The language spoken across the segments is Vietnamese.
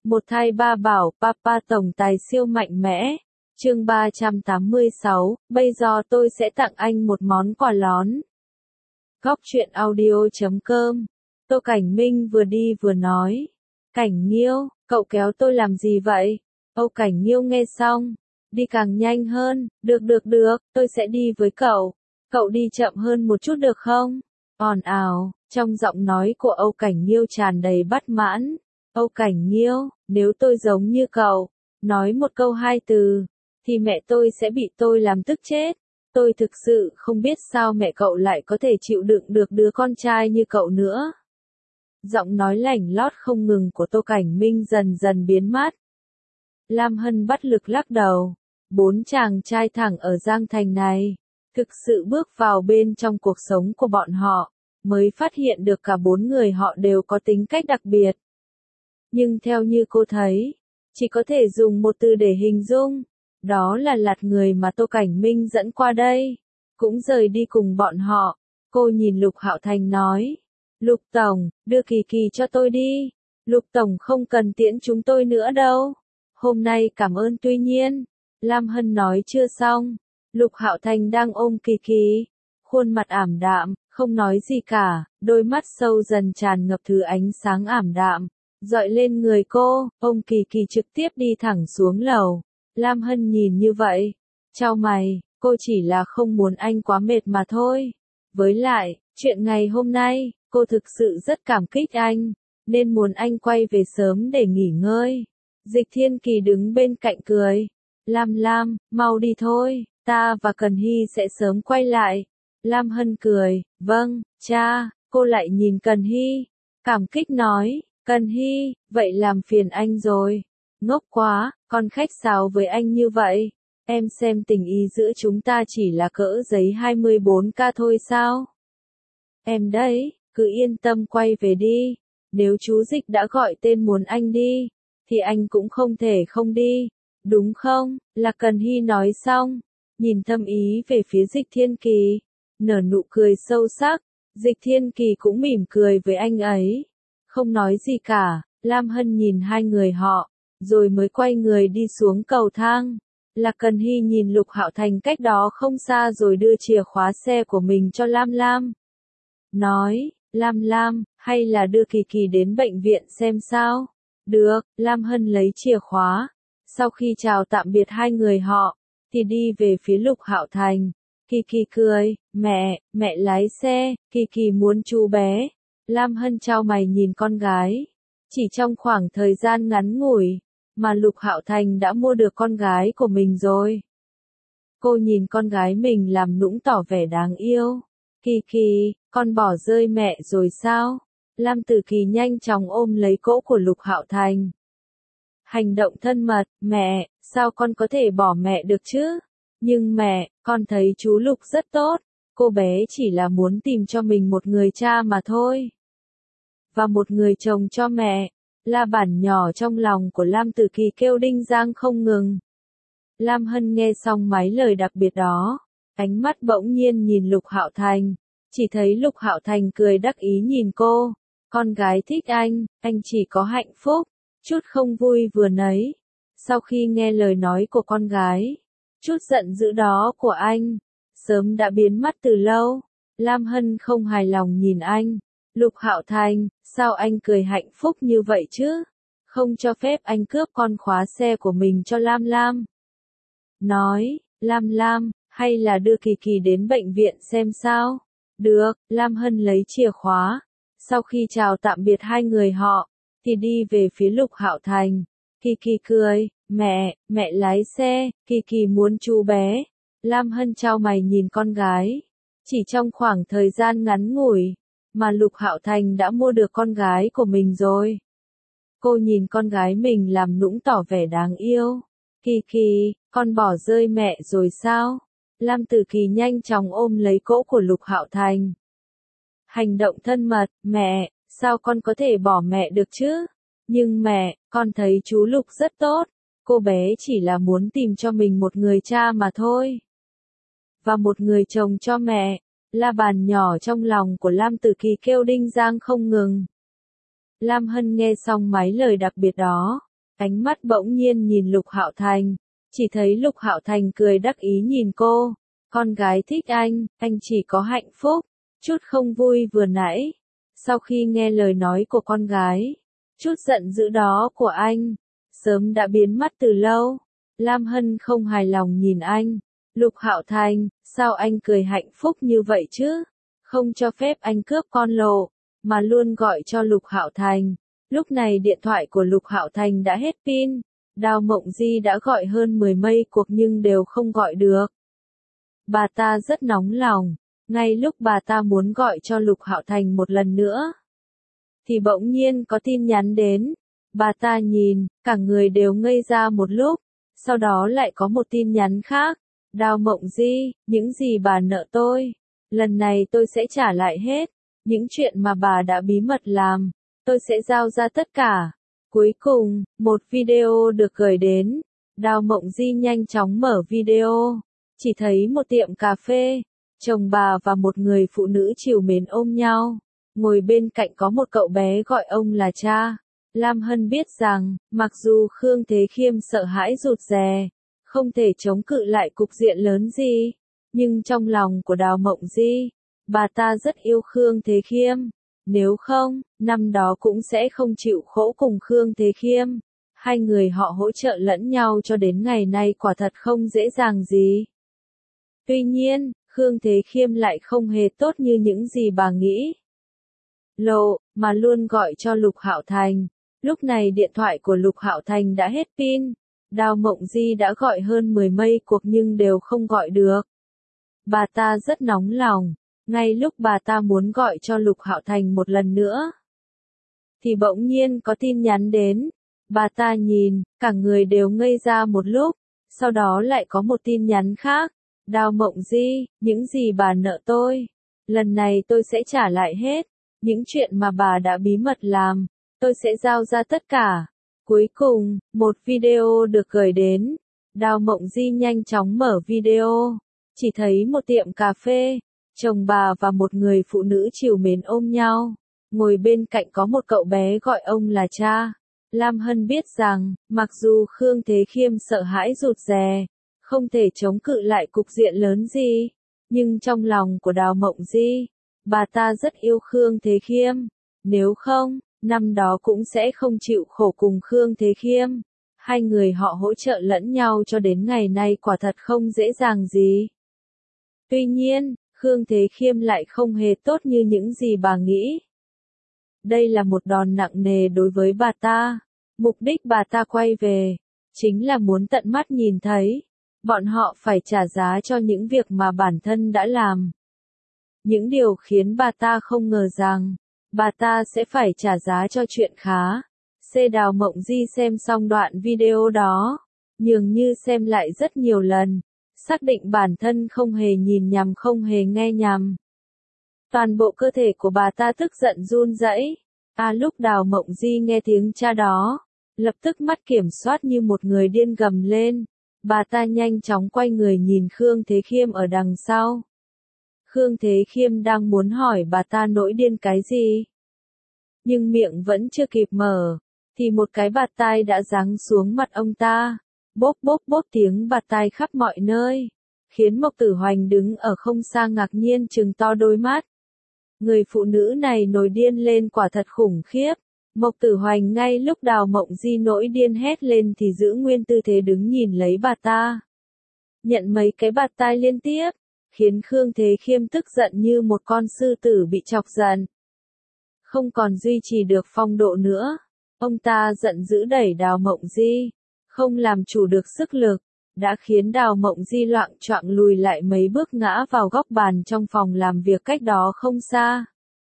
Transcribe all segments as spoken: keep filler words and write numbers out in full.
Một thai ba bảo, Papa tổng tài siêu mạnh mẽ. Chương ba trăm tám mươi sáu, bây giờ tôi sẽ tặng anh một món quà lón. Góc truyện audio chấm com. Tô Cảnh Minh vừa đi vừa nói. Cảnh Nghiêu, cậu kéo tôi làm gì vậy? Âu Cảnh Nghiêu nghe xong. Đi càng nhanh hơn, được được được, tôi sẽ đi với cậu. Cậu đi chậm hơn một chút được không? Ồn ào, trong giọng nói của Âu Cảnh Nghiêu tràn đầy bất mãn. Âu Cảnh Nghiêu, nếu tôi giống như cậu, nói một câu hai từ, thì mẹ tôi sẽ bị tôi làm tức chết. Tôi thực sự không biết sao mẹ cậu lại có thể chịu đựng được đứa con trai như cậu nữa. Giọng nói lảnh lót không ngừng của Tô Cảnh Minh dần dần biến mất. Lam Hân bất lực lắc đầu. Bốn chàng trai thẳng ở Giang Thành này, thực sự bước vào bên trong cuộc sống của bọn họ, mới phát hiện được cả bốn người họ đều có tính cách đặc biệt. Nhưng theo như cô thấy, chỉ có thể dùng một từ để hình dung, đó là lạt người mà Tô Cảnh Minh dẫn qua đây, cũng rời đi cùng bọn họ. Cô nhìn Lục Hạo Thành nói, Lục Tổng, đưa Kỳ Kỳ cho tôi đi, Lục Tổng không cần tiễn chúng tôi nữa đâu, hôm nay cảm ơn. Tuy nhiên, Lam Hân nói chưa xong, Lục Hạo Thành đang ôm Kỳ Kỳ, khuôn mặt ảm đạm, không nói gì cả, đôi mắt sâu dần tràn ngập thứ ánh sáng ảm đạm, dọi lên người cô. Ôm Kỳ Kỳ trực tiếp đi thẳng xuống lầu. Lam Hân nhìn như vậy, chau mày, cô chỉ là không muốn anh quá mệt mà thôi. Với lại, chuyện ngày hôm nay, cô thực sự rất cảm kích anh, nên muốn anh quay về sớm để nghỉ ngơi. Dịch Thiên Kỳ đứng bên cạnh cười. Lam Lam, mau đi thôi, ta và Cần Hy sẽ sớm quay lại. Lam Hân cười, vâng, cha. Cô lại nhìn Cần Hy, cảm kích nói, Cần Hy, vậy làm phiền anh rồi. Ngốc quá, con khách sáo với anh như vậy. Em xem tình ý giữa chúng ta chỉ là cỡ giấy hai mươi bốn K thôi sao? Em đấy, cứ yên tâm quay về đi. Nếu chú Dịch đã gọi tên muốn anh đi, thì anh cũng không thể không đi. Đúng không? Là Cần Hy nói xong, nhìn thâm ý về phía Dịch Thiên Kỳ, nở nụ cười sâu sắc. Dịch Thiên Kỳ cũng mỉm cười với anh ấy, không nói gì cả. Lam Hân nhìn hai người họ, rồi mới quay người đi xuống cầu thang. Lạc Cần Hy nhìn Lục Hạo Thành cách đó không xa rồi đưa chìa khóa xe của mình cho Lam Lam. Nói, Lam Lam, hay là đưa Kỳ Kỳ đến bệnh viện xem sao? Được, Lam Hân lấy chìa khóa. Sau khi chào tạm biệt hai người họ, thì đi về phía Lục Hạo Thành. Kỳ Kỳ cười, mẹ, mẹ lái xe, Kỳ Kỳ muốn chú bé. Lam Hân chau mày nhìn con gái. Chỉ trong khoảng thời gian ngắn ngủi, mà Lục Hạo Thành đã mua được con gái của mình rồi. Cô nhìn con gái mình làm nũng tỏ vẻ đáng yêu. Kỳ Kỳ, con bỏ rơi mẹ rồi sao? Lam Tử Kỳ nhanh chóng ôm lấy cỗ của Lục Hạo Thành. Hành động thân mật, mẹ, sao con có thể bỏ mẹ được chứ? Nhưng mẹ, con thấy chú Lục rất tốt, cô bé chỉ là muốn tìm cho mình một người cha mà thôi. Và một người chồng cho mẹ. La Bản nhỏ trong lòng của Lam Tử Kỳ kêu đinh giang không ngừng. Lam Hân nghe xong mấy lời đặc biệt đó, ánh mắt bỗng nhiên nhìn Lục Hạo Thành, chỉ thấy Lục Hạo Thành cười đắc ý nhìn cô. Con gái thích anh, anh chỉ có hạnh phúc, chút không vui vừa nấy. Sau khi nghe lời nói của con gái, chút giận dữ đó của anh, sớm đã biến mất từ lâu. Lam Hân không hài lòng nhìn anh. Lục Hạo Thành, sao anh cười hạnh phúc như vậy chứ? Không cho phép anh cướp con khóa xe của mình cho Lam Lam. Nói, Lam Lam, hay là đưa Kỳ Kỳ đến bệnh viện xem sao? Được, Lam Hân lấy chìa khóa. Sau khi chào tạm biệt hai người họ, thì đi về phía Lục Hạo Thành. Kỳ Kỳ cười, mẹ, mẹ lái xe, Kỳ Kỳ muốn chú bé. Lam Hân chau mày nhìn con gái. Chỉ trong khoảng thời gian ngắn ngủi, mà Lục Hạo Thành đã mua được con gái của mình rồi. Cô nhìn con gái mình làm nũng tỏ vẻ đáng yêu. Kỳ Kỳ, con bỏ rơi mẹ rồi sao? Lam Tử Kỳ nhanh chóng ôm lấy cỗ của Lục Hạo Thành. Hành động thân mật, mẹ, sao con có thể bỏ mẹ được chứ? Nhưng mẹ, con thấy chú Lục rất tốt, cô bé chỉ là muốn tìm cho mình một người cha mà thôi. Và một người chồng cho mẹ. La Bàn nhỏ trong lòng của Lam Tử Kỳ kêu đinh giang không ngừng. Lam Hân nghe xong mấy lời đặc biệt đó, Ánh mắt bỗng nhiên nhìn Lục Hạo Thành, chỉ thấy Lục Hạo Thành cười đắc ý nhìn cô, con gái thích anh, anh chỉ có hạnh phúc, chút không vui vừa nãy. Sau khi nghe lời nói của con gái, chút giận dữ đó của anh, sớm đã biến mất từ lâu. Lam Hân không hài lòng nhìn anh, Lục Hạo Thành, sao anh cười hạnh phúc như vậy chứ? Không cho phép anh cướp con Lộ, mà luôn gọi cho Lục Hạo Thành. Lúc này điện thoại của Lục Hạo Thành đã hết pin, Đào Mộng Di đã gọi hơn mười mấy cuộc nhưng đều không gọi được. Bà ta rất nóng lòng, ngay lúc bà ta muốn gọi cho Lục Hạo Thành một lần nữa, thì bỗng nhiên có tin nhắn đến. Bà ta nhìn, cả người đều ngây ra một lúc, sau đó lại có một tin nhắn khác. Đào Mộng Di, những gì bà nợ tôi, lần này tôi sẽ trả lại hết. Những chuyện mà bà đã bí mật làm, tôi sẽ giao ra tất cả. Cuối cùng, một video được gửi đến. Đào Mộng Di nhanh chóng mở video, chỉ thấy một tiệm cà phê, chồng bà và một người phụ nữ trìu mến ôm nhau, ngồi bên cạnh có một cậu bé gọi ông là cha. Lam Hân biết rằng, mặc dù Khương Thế Khiêm sợ hãi rụt rè, không thể chống cự lại cục diện lớn gì, nhưng trong lòng của Đào Mộng Di, bà ta rất yêu Khương Thế Khiêm. Nếu không, năm đó cũng sẽ không chịu khổ cùng Khương Thế Khiêm. Hai người họ hỗ trợ lẫn nhau cho đến ngày nay quả thật không dễ dàng gì. Tuy nhiên, Khương Thế Khiêm lại không hề tốt như những gì bà nghĩ. Lộ, mà luôn gọi cho Lục Hạo Thành. Lúc này điện thoại của Lục Hạo Thành đã hết pin. Đào Mộng Di đã gọi hơn mười mấy cuộc nhưng đều không gọi được. Bà ta rất nóng lòng, ngay lúc bà ta muốn gọi cho Lục Hạo Thành một lần nữa, thì bỗng nhiên có tin nhắn đến. Bà ta nhìn, cả người đều ngây ra một lúc, sau đó lại có một tin nhắn khác. Đào Mộng Di, những gì bà nợ tôi, lần này tôi sẽ trả lại hết. Những chuyện mà bà đã bí mật làm, tôi sẽ giao ra tất cả. Cuối cùng, một video được gửi đến. Đào Mộng Di nhanh chóng mở video, chỉ thấy một tiệm cà phê, chồng bà và một người phụ nữ trìu mến ôm nhau, ngồi bên cạnh có một cậu bé gọi ông là cha. Lam Hân biết rằng, mặc dù Khương Thế Khiêm sợ hãi rụt rè, không thể chống cự lại cục diện lớn gì, nhưng trong lòng của Đào Mộng Di, bà ta rất yêu Khương Thế Khiêm. Nếu không, năm đó cũng sẽ không chịu khổ cùng Khương Thế Khiêm. Hai người họ hỗ trợ lẫn nhau cho đến ngày nay quả thật không dễ dàng gì. Tuy nhiên, Khương Thế Khiêm lại không hề tốt như những gì bà nghĩ. Đây là một đòn nặng nề đối với bà ta. Mục đích bà ta quay về, chính là muốn tận mắt nhìn thấy, bọn họ phải trả giá cho những việc mà bản thân đã làm. Những điều khiến bà ta không ngờ rằng, bà ta sẽ phải trả giá cho chuyện khá. C. Đào Mộng Di xem xong đoạn video đó, nhường như xem lại rất nhiều lần, xác định bản thân không hề nhìn nhầm không hề nghe nhầm. Toàn bộ cơ thể của bà ta tức giận run rẩy. À lúc Đào Mộng Di nghe tiếng cha đó, lập tức mắt kiểm soát như một người điên gầm lên. Bà ta nhanh chóng quay người nhìn Khương Thế Khiêm ở đằng sau. Khương Thế Khiêm đang muốn hỏi bà ta nổi điên cái gì, nhưng miệng vẫn chưa kịp mở, thì một cái bạt tai đã giáng xuống mặt ông ta. Bốp bốp bốp tiếng bạt tai khắp mọi nơi, khiến Mộc Tử Hoành đứng ở không xa ngạc nhiên trừng to đôi mắt. Người phụ nữ này nổi điên lên quả thật khủng khiếp. Mộc Tử Hoành ngay lúc Đào Mộng Di nổi điên hét lên thì giữ nguyên tư thế đứng nhìn lấy bà ta. Nhận mấy cái bạt tai liên tiếp, khiến Khương Thế Khiêm tức giận như một con sư tử bị chọc giận. Không còn duy trì được phong độ nữa, ông ta giận dữ đẩy Đào Mộng Di, không làm chủ được sức lực, đã khiến Đào Mộng Di loạng choạng lùi lại mấy bước ngã vào góc bàn trong phòng làm việc cách đó không xa.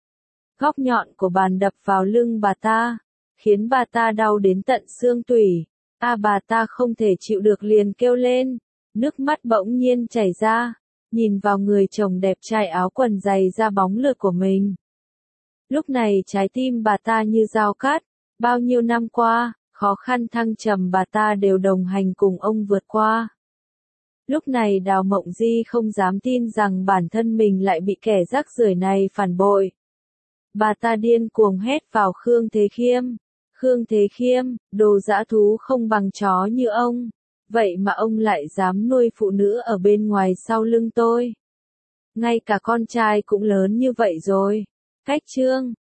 Góc nhọn của bàn đập vào lưng bà ta, khiến bà ta đau đến tận xương tủy. À bà ta không thể chịu được liền kêu lên, nước mắt bỗng nhiên chảy ra, nhìn vào người chồng đẹp trai áo quần dày da bóng lượt của mình. Lúc này trái tim bà ta như dao cắt, bao nhiêu năm qua, khó khăn thăng trầm bà ta đều đồng hành cùng ông vượt qua. Lúc này Đào Mộng Di không dám tin rằng bản thân mình lại bị kẻ rác rưởi này phản bội. Bà ta điên cuồng hét vào Khương Thế Khiêm. Khương Thế Khiêm, đồ dã thú không bằng chó như ông. Vậy mà ông lại dám nuôi phụ nữ ở bên ngoài sau lưng tôi. Ngay cả con trai cũng lớn như vậy rồi. Cách chương